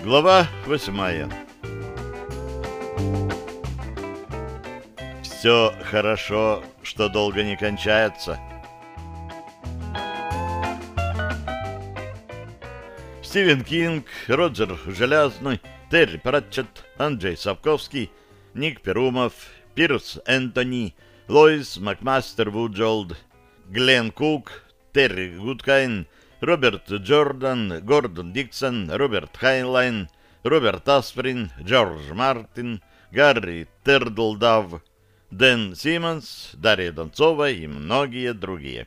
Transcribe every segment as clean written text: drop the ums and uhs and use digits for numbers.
Глава 8. Все хорошо, что долго не кончается. Стивен Кинг, Роджер Железный, Терри Пратчетт, Анджей Сапковский, Ник Перумов, Пирс Энтони, Лоис Макмастер Вуджолд, Глен Кук, Терри Гудкайн, Роберт Джордан, Гордон Диксон, Роберт Хайнлайн, Роберт Асприн, Джордж Мартин, Гарри Тердлдав, Дэн Симмонс, Дарья Донцова и многие другие.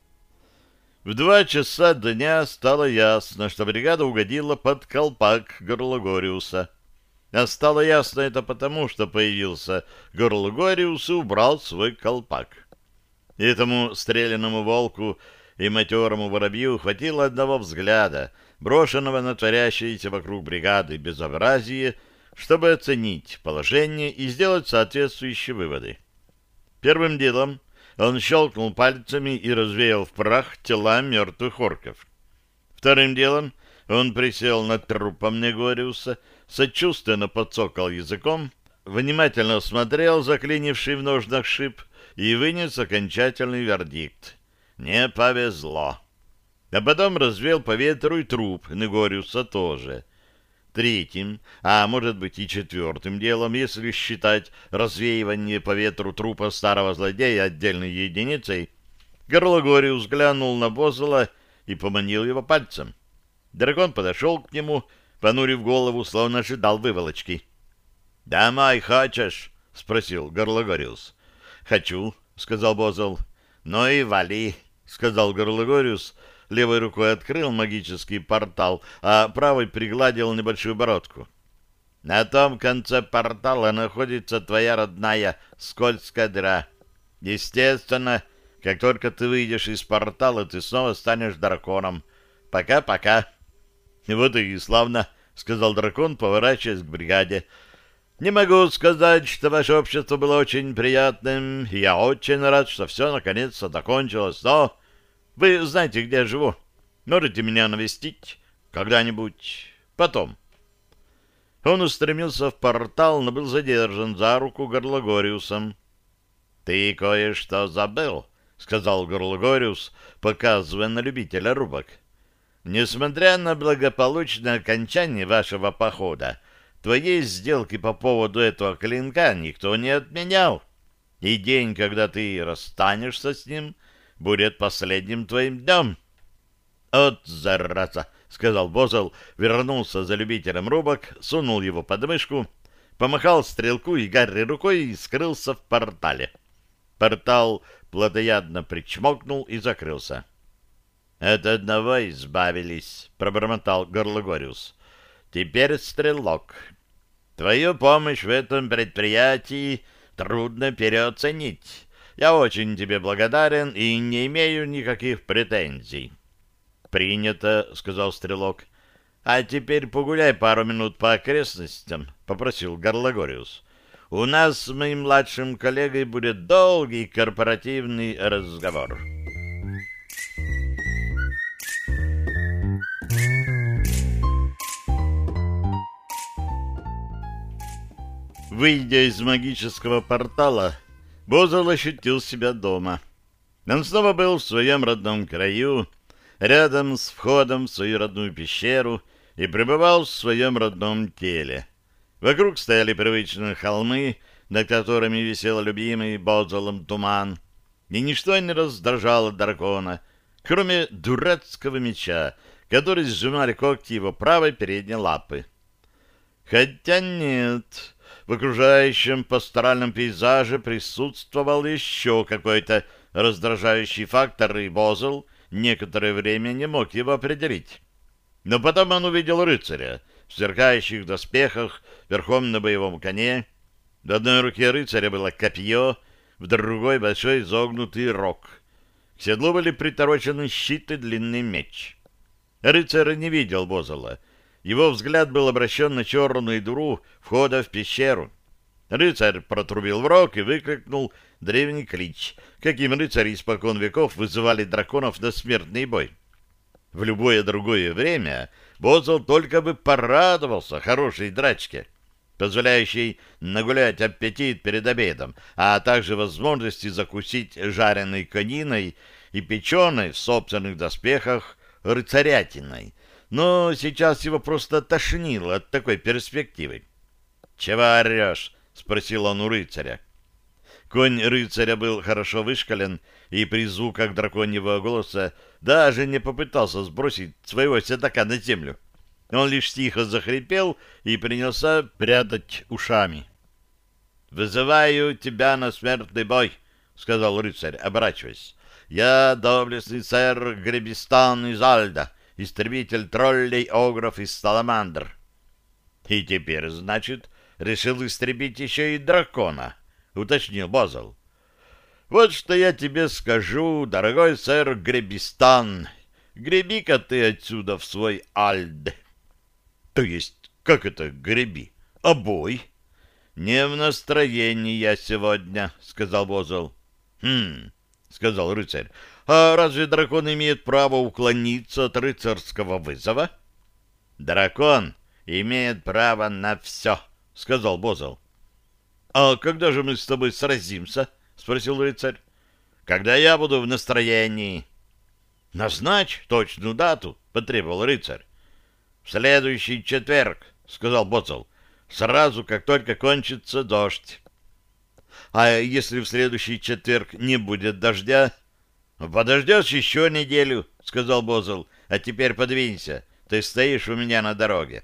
В 2 часа дня стало ясно, что бригада угодила под колпак Горлогориуса. А стало ясно это потому, что появился Горлогориус и убрал свой колпак. Этому стрелянному волку и матерому воробью хватило одного взгляда, брошенного на творящееся вокруг бригады безобразие, чтобы оценить положение и сделать соответствующие выводы. Первым делом он щелкнул пальцами и развеял в прах тела мертвых орков. Вторым делом он присел над трупом Негориуса, сочувственно подцокал языком, внимательно осмотрел заклинивший в ножнах шип и вынес окончательный вердикт. Не повезло. А потом развел по ветру и труп Негориуса тоже. Третьим, а может быть и четвертым делом, если считать развеивание по ветру трупа старого злодея отдельной единицей, Горлогориус глянул на Бозела и поманил его пальцем. Дракон подошел к нему, понурив голову, словно ожидал выволочки. — Домой хочешь? — спросил Горлогориус. — Хочу, — сказал Бозел. — Ну и вали, — сказал Горлогориус. Левой рукой открыл магический портал, а правой пригладил небольшую бородку. На том конце портала находится твоя родная скользкая дыра. Естественно, как только ты выйдешь из портала, ты снова станешь драконом. Пока-пока. — Вот и славно, — сказал дракон, поворачиваясь к бригаде. — Не могу сказать, что ваше общество было очень приятным, и я очень рад, что все наконец-то закончилось, но... Вы знаете, где я живу. Можете меня навестить когда-нибудь потом. Он устремился в портал, но был задержан за руку Горлогориусом. — Ты кое-что забыл, — сказал Горлогориус, показывая на любителя рубок. — Несмотря на благополучное окончание вашего похода, твоей сделки по поводу этого клинка никто не отменял. И день, когда ты расстанешься с ним, будет последним твоим днем. — От зараза! — сказал Бозел, вернулся за любителем рубок, сунул его под мышку, помахал стрелку и Гарри рукой и скрылся в портале. Портал плотоядно причмокнул и закрылся. — От одного избавились, — пробормотал Горлогориус. — Теперь стрелок. Твою помощь в этом предприятии трудно переоценить. Я очень тебе благодарен и не имею никаких претензий. — Принято, — сказал стрелок. — А теперь погуляй пару минут по окрестностям, — попросил Горлогориус. — У нас с моим младшим коллегой будет долгий корпоративный разговор. Выйдя из магического портала, Бозел ощутил себя дома. Он снова был в своем родном краю, рядом с входом в свою родную пещеру, и пребывал в своем родном теле. Вокруг стояли привычные холмы, над которыми висел любимый Бозелом туман, и ничто не раздражало дракона, кроме дурацкого меча, который сжимали когти его правой передней лапы. Хотя нет... В окружающем пасторальном пейзаже присутствовал еще какой-то раздражающий фактор, и Бозел некоторое время не мог его определить. Но потом он увидел рыцаря в сверкающих доспехах, верхом на боевом коне. В одной руке рыцаря было копье, в другой большой изогнутый рог. К седлу были приторочены щит и длинный меч. Рыцарь не видел Бозела. Его взгляд был обращен на черную дыру входа в пещеру. Рыцарь протрубил в рог и выкрикнул древний клич, каким рыцари испокон веков вызывали драконов на смертный бой. В любое другое время Бозл только бы порадовался хорошей драчке, позволяющей нагулять аппетит перед обедом, а также возможности закусить жареной кониной и печеной в собственных доспехах рыцарятиной. Но сейчас его просто тошнило от такой перспективы. «Чего орешь?» — спросил он у рыцаря. Конь рыцаря был хорошо вышкален, и при звуках драконьего голоса даже не попытался сбросить своего седока на землю. Он лишь тихо захрипел и принялся прятать ушами. «Вызываю тебя на смертный бой», — сказал рыцарь, оборачиваясь. «Я доблестный сэр Гребистан из Альда, истребитель троллей, огров и саламандр». «И теперь, значит, решил истребить еще и дракона», — уточнил Бозл. «Вот что я тебе скажу, дорогой сэр Гребистан. Греби-ка ты отсюда в свой Альд». «То есть, как это греби? А бой?» «Не в настроении я сегодня», — сказал Бозл. «Хм», — сказал рыцарь, — «а разве дракон имеет право уклониться от рыцарского вызова?» «Дракон имеет право на все», — сказал Бозл. «А когда же мы с тобой сразимся?» — спросил рыцарь. «Когда я буду в настроении». «Назначь точную дату», — потребовал рыцарь. «В следующий четверг», — сказал Бозл, — «сразу, как только кончится дождь». «А если в следующий четверг не будет дождя?» «Подождешь еще неделю», — сказал Бозл, — «а теперь подвинься, ты стоишь у меня на дороге».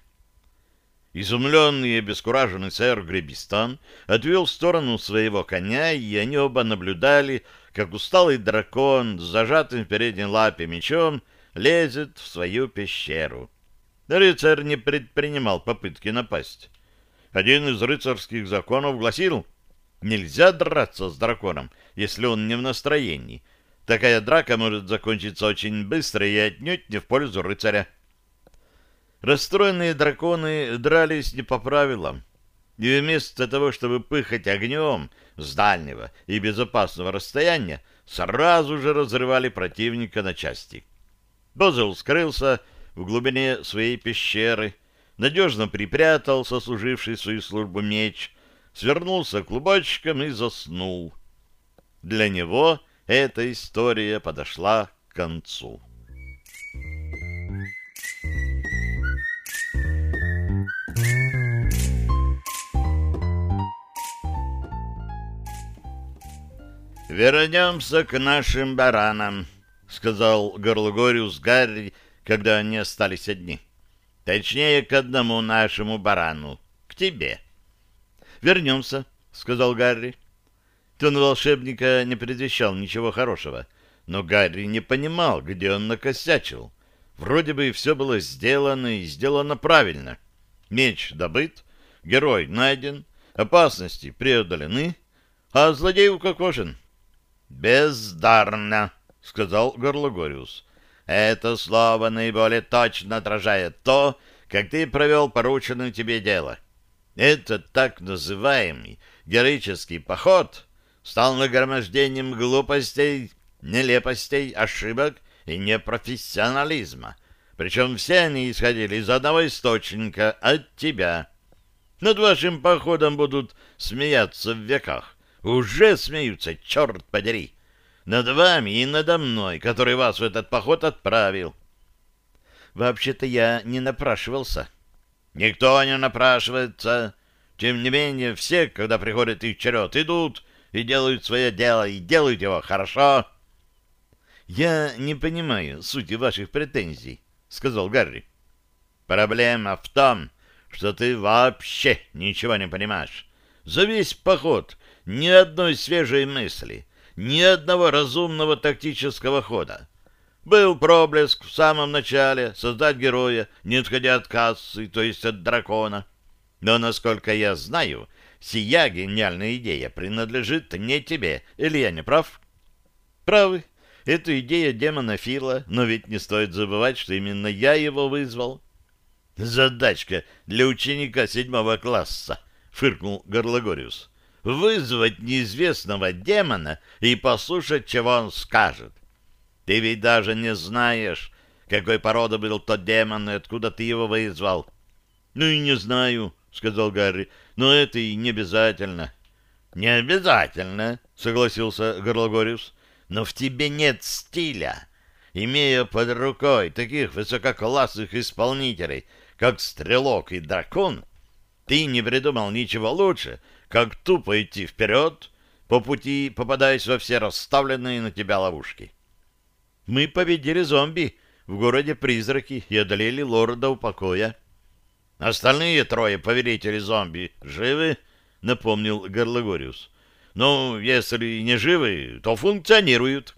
Изумленный и обескураженный сэр Гребистан отвел в сторону своего коня, и они оба наблюдали, как усталый дракон с зажатым в передней лапе мечом лезет в свою пещеру. Рыцарь не предпринимал попытки напасть. Один из рыцарских законов гласил: нельзя драться с драконом, если он не в настроении. Такая драка может закончиться очень быстро и отнюдь не в пользу рыцаря. Расстроенные драконы дрались не по правилам, и вместо того, чтобы пыхать огнем с дальнего и безопасного расстояния, сразу же разрывали противника на части. Бозл скрылся в глубине своей пещеры, надежно припрятал сослуживший свою службу меч, свернулся клубочком и заснул. Для него эта история подошла к концу. «Вернемся к нашим баранам», — сказал Горлогориус Гарри, когда они остались одни. «Точнее, к одному нашему барану, к тебе». «Вернемся», — сказал Гарри. Тон волшебника не предвещал ничего хорошего, но Гарри не понимал, где он накосячил. Вроде бы все было сделано и сделано правильно. Меч добыт, герой найден, опасности преодолены, а злодей укокошен. «Бездарно», — сказал Горлогориус. «Это слово наиболее точно отражает то, как ты провел порученное тебе дело. Этот так называемый героический поход стал нагромождением глупостей, нелепостей, ошибок и непрофессионализма. Причем все они исходили из одного источника, от тебя. Над вашим походом будут смеяться в веках. Уже смеются, черт подери. Над вами и надо мной, который вас в этот поход отправил». «Вообще-то я не напрашивался». «Никто не напрашивается. Тем не менее, все, когда приходит их черед, идут и делают свое дело, и делают его хорошо». «Я не понимаю сути ваших претензий», — сказал Гарри. «Проблема в том, что ты вообще ничего не понимаешь. За весь поход ни одной свежей мысли, ни одного разумного тактического хода. Был проблеск в самом начале создать героя, не отходя от кассы, то есть от дракона. Но, насколько я знаю, сия гениальная идея принадлежит не тебе, или я не прав?» «Правы. Это идея демона Фила, но ведь не стоит забывать, что именно я его вызвал». «Задачка для ученика 7 класса», — фыркнул Горлогориус. «Вызвать неизвестного демона и послушать, чего он скажет. Ты ведь даже не знаешь, какой породы был тот демон и откуда ты его вызвал. — Ну и не знаю, — сказал Гарри, — но это и не обязательно. — Не обязательно, — согласился Горлагориус, — но в тебе нет стиля. Имея под рукой таких высококлассных исполнителей, как Стрелок и Дракон, ты не придумал ничего лучше, как тупо идти вперед, по пути попадаясь во все расставленные на тебя ловушки. Мы победили зомби в городе-призраки и одолели лорда упокоя. — Остальные трое повелителей зомби живы? — напомнил Горлагориус. — Ну, если не живы, то функционируют.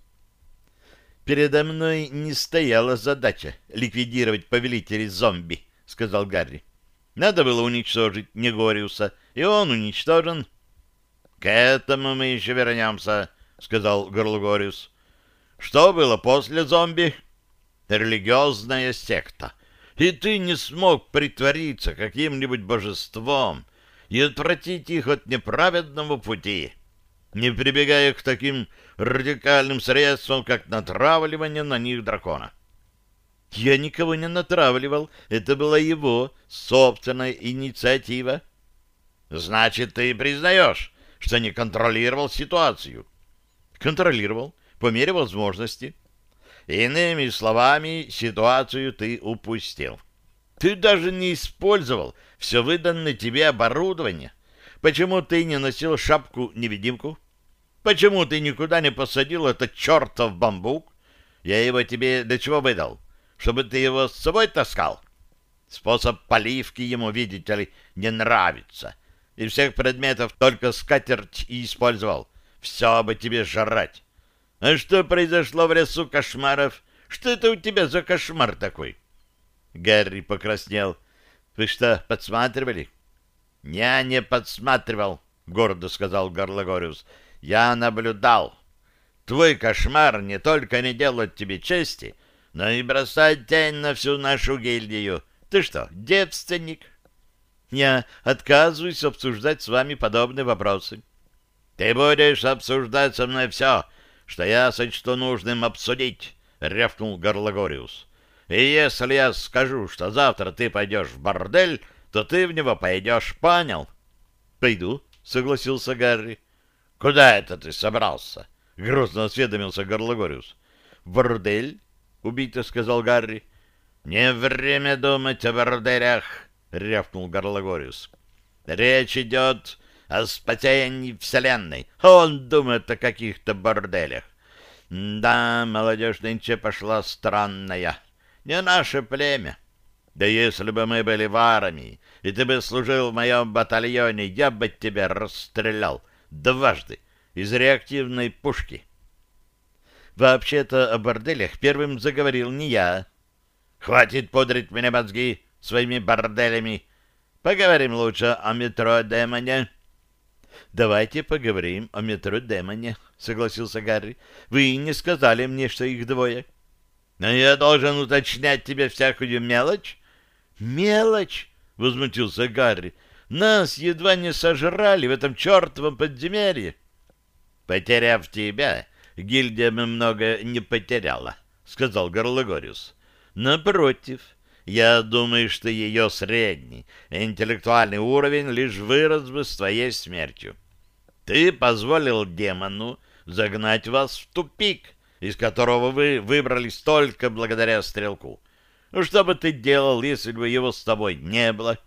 — Передо мной не стояла задача ликвидировать повелителей зомби, — сказал Гарри. — Надо было уничтожить Негориуса, и он уничтожен. — К этому мы еще вернемся, — сказал Горлагориус. — Что было после зомби? — Религиозная секта. И ты не смог притвориться каким-нибудь божеством и отвратить их от неправедного пути, не прибегая к таким радикальным средствам, как натравливание на них дракона. Я никого не натравливал, это была его собственная инициатива. Значит, ты признаешь, что не контролировал ситуацию? Контролировал, по мере возможности. Иными словами, ситуацию ты упустил. Ты даже не использовал все выданное тебе оборудование. Почему ты не носил шапку-невидимку? Почему ты никуда не посадил этот чертов бамбук? Я его тебе для чего выдал? Чтобы ты его с собой таскал? Способ поливки ему, видите ли, не нравится. Из всех предметов только скатерть и использовал. Все бы тебе жрать. А что произошло в лесу кошмаров? Что это у тебя за кошмар такой? Гарри покраснел. Вы что, подсматривали? Я не подсматривал, гордо сказал Горлагориус. Я наблюдал. Твой кошмар не только не делает тебе чести, но и бросает тень на всю нашу гильдию. Ты что, девственник? Я отказываюсь обсуждать с вами подобные вопросы. Ты будешь обсуждать со мной все, что я сочту нужным обсудить, — рявкнул Горлагориус. И если я скажу, что завтра ты пойдешь в бордель, то ты в него пойдешь, понял? — Пойду, — согласился Гарри. — Куда это ты собрался? — грозно осведомился Горлагориус. — В бордель, — убито сказал Гарри. — Не время думать о борделях, — рявкнул Горлагориус. — Речь идет о спасении Вселенной. Он думает о каких-то борделях. Да, молодежь нынче пошла странная. Не наше племя. Да если бы мы были в армии, и ты бы служил в моем батальоне, я бы тебя расстрелял дважды из реактивной пушки. Вообще-то о борделях первым заговорил не я. Хватит пудрить мне мозги своими борделями. Поговорим лучше о метро-демоне. «Давайте поговорим о метро-демоне», — согласился Гарри. «Вы не сказали мне, что их двое». «Но я должен уточнять тебе всякую мелочь». «Мелочь?» — возмутился Гарри. «Нас едва не сожрали в этом чертовом подземелье». «Потеряв тебя, гильдия много не потеряла», — сказал Горлагориус. «Напротив». Я думаю, что ее средний интеллектуальный уровень лишь вырос бы с твоей смертью. Ты позволил демону загнать вас в тупик, из которого вы выбрались только благодаря стрелку. Ну, что бы ты делал, если бы его с тобой не было?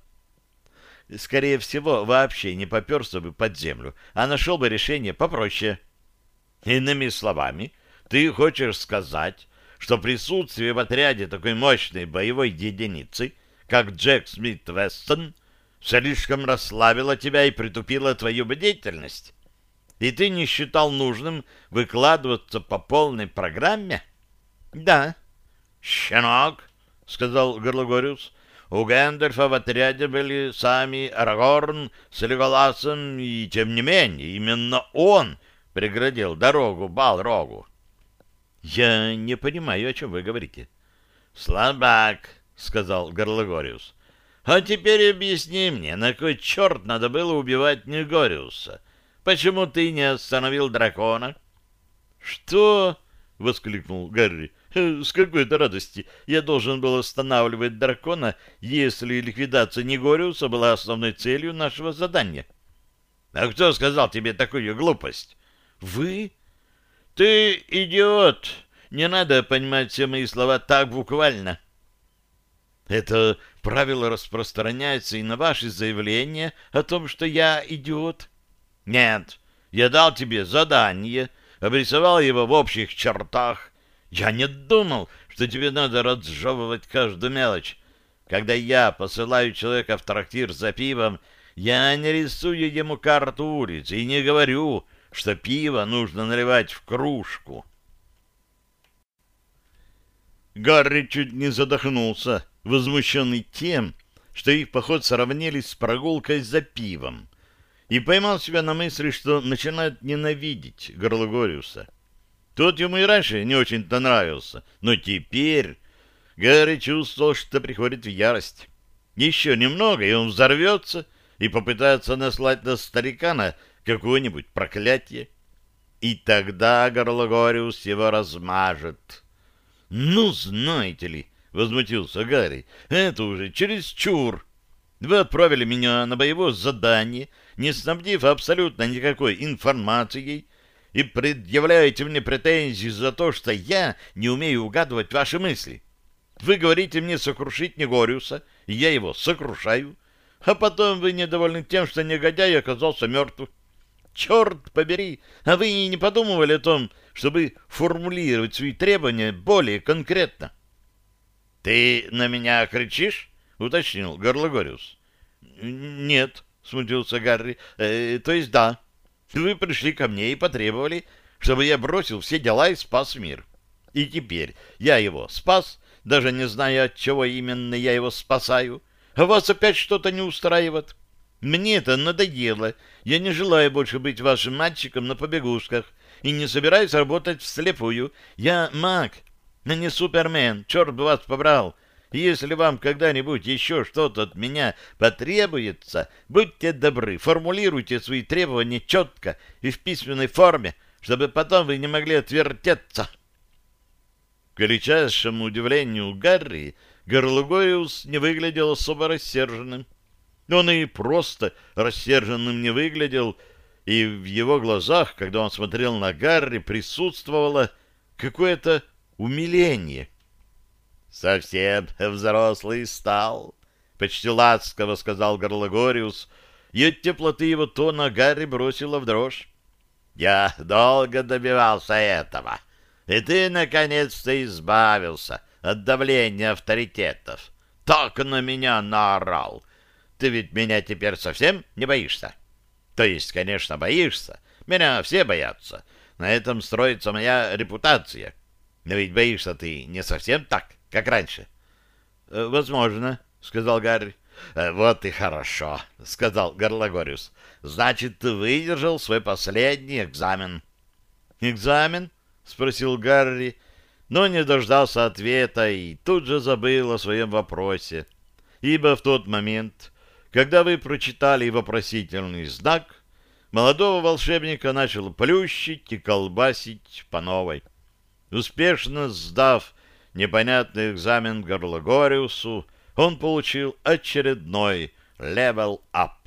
Скорее всего, вообще не поперся бы под землю, а нашел бы решение попроще. Иными словами, ты хочешь сказать, что присутствие в отряде такой мощной боевой единицы, как Джек Смит Вестон, слишком расслабило тебя и притупило твою бдительность? И ты не считал нужным выкладываться по полной программе? — Да. — Щенок, — сказал Горлагориус, — у Гэндальфа в отряде были сами Арагорн с Леголасом, и тем не менее именно он преградил дорогу Балрогу. «Я не понимаю, о чем вы говорите». «Слабак», — сказал Горлагориус. «А теперь объясни мне, на кой черт надо было убивать Негориуса? Почему ты не остановил дракона?» «Что?» — воскликнул Гарри. С какой-то радости я должен был останавливать дракона, если ликвидация Негориуса была основной целью нашего задания. А кто сказал тебе такую глупость? Вы? Ты идиот! Не надо понимать все мои слова так буквально. Это правило распространяется и на ваши заявления о том, что я идиот? Нет, я дал тебе задание, обрисовал его в общих чертах. Я не думал, что тебе надо разжевывать каждую мелочь. Когда я посылаю человека в трактир за пивом, я не рисую ему карту улицы и не говорю, что пиво нужно наливать в кружку. Гарри чуть не задохнулся, возмущенный тем, что их поход сравнили с прогулкой за пивом, и поймал себя на мысли, что начинает ненавидеть Горлагориуса. Тот ему и раньше не очень-то нравился, но теперь Гарри чувствовал, что приходит в ярость. Еще немного, и он взорвется и попытается наслать на старикана какое-нибудь проклятие. И тогда Горлагориус его размажет. «Ну, знаете ли», — возмутился Гарри, — «это уже чересчур. Вы отправили меня на боевое задание, не снабдив абсолютно никакой информацией, и предъявляете мне претензии за то, что я не умею угадывать ваши мысли. Вы говорите мне сокрушить Негориуса, и я его сокрушаю, а потом вы недовольны тем, что негодяй оказался мертв. Черт побери, а вы и не подумывали о том, чтобы формулировать свои требования более конкретно? — Ты на меня кричишь? — уточнил Горлагориус. — Нет, — смутился Гарри, — то есть да. Вы пришли ко мне и потребовали, чтобы я бросил все дела и спас мир. И теперь я его спас, даже не зная, от чего именно я его спасаю, а вас опять что-то не устраивает. Мне это надоело. Я не желаю больше быть вашим мальчиком на побегушках и не собираюсь работать вслепую. Я маг, а не супермен. Черт бы вас побрал. И если вам когда-нибудь еще что-то от меня потребуется, будьте добры, формулируйте свои требования четко и в письменной форме, чтобы потом вы не могли отвертеться. К величайшему удивлению Гарри, Горлагориус не выглядел особо рассерженным. Он и просто рассерженным не выглядел, и в его глазах, когда он смотрел на Гарри, присутствовало какое-то умиление. «Совсем взрослый стал», — почти ласково сказал Горлагориус, и от теплоты его тона Гарри бросила в дрожь. «Я долго добивался этого, и ты, наконец-то, избавился от давления авторитетов. Так на меня наорал. Ты ведь меня теперь совсем не боишься? То есть, конечно, боишься. Меня все боятся. На этом строится моя репутация. Но ведь боишься ты не совсем так, как раньше. — Возможно, — сказал Гарри. — Вот и хорошо, — сказал Горлагориус. — Значит, ты выдержал свой последний экзамен. — Экзамен? — спросил Гарри, но не дождался ответа и тут же забыл о своем вопросе, ибо в тот момент, когда вы прочитали вопросительный знак, молодого волшебника начал плющить и колбасить по новой. Успешно сдав непонятный экзамен Горлагориусу, он получил очередной левел-ап.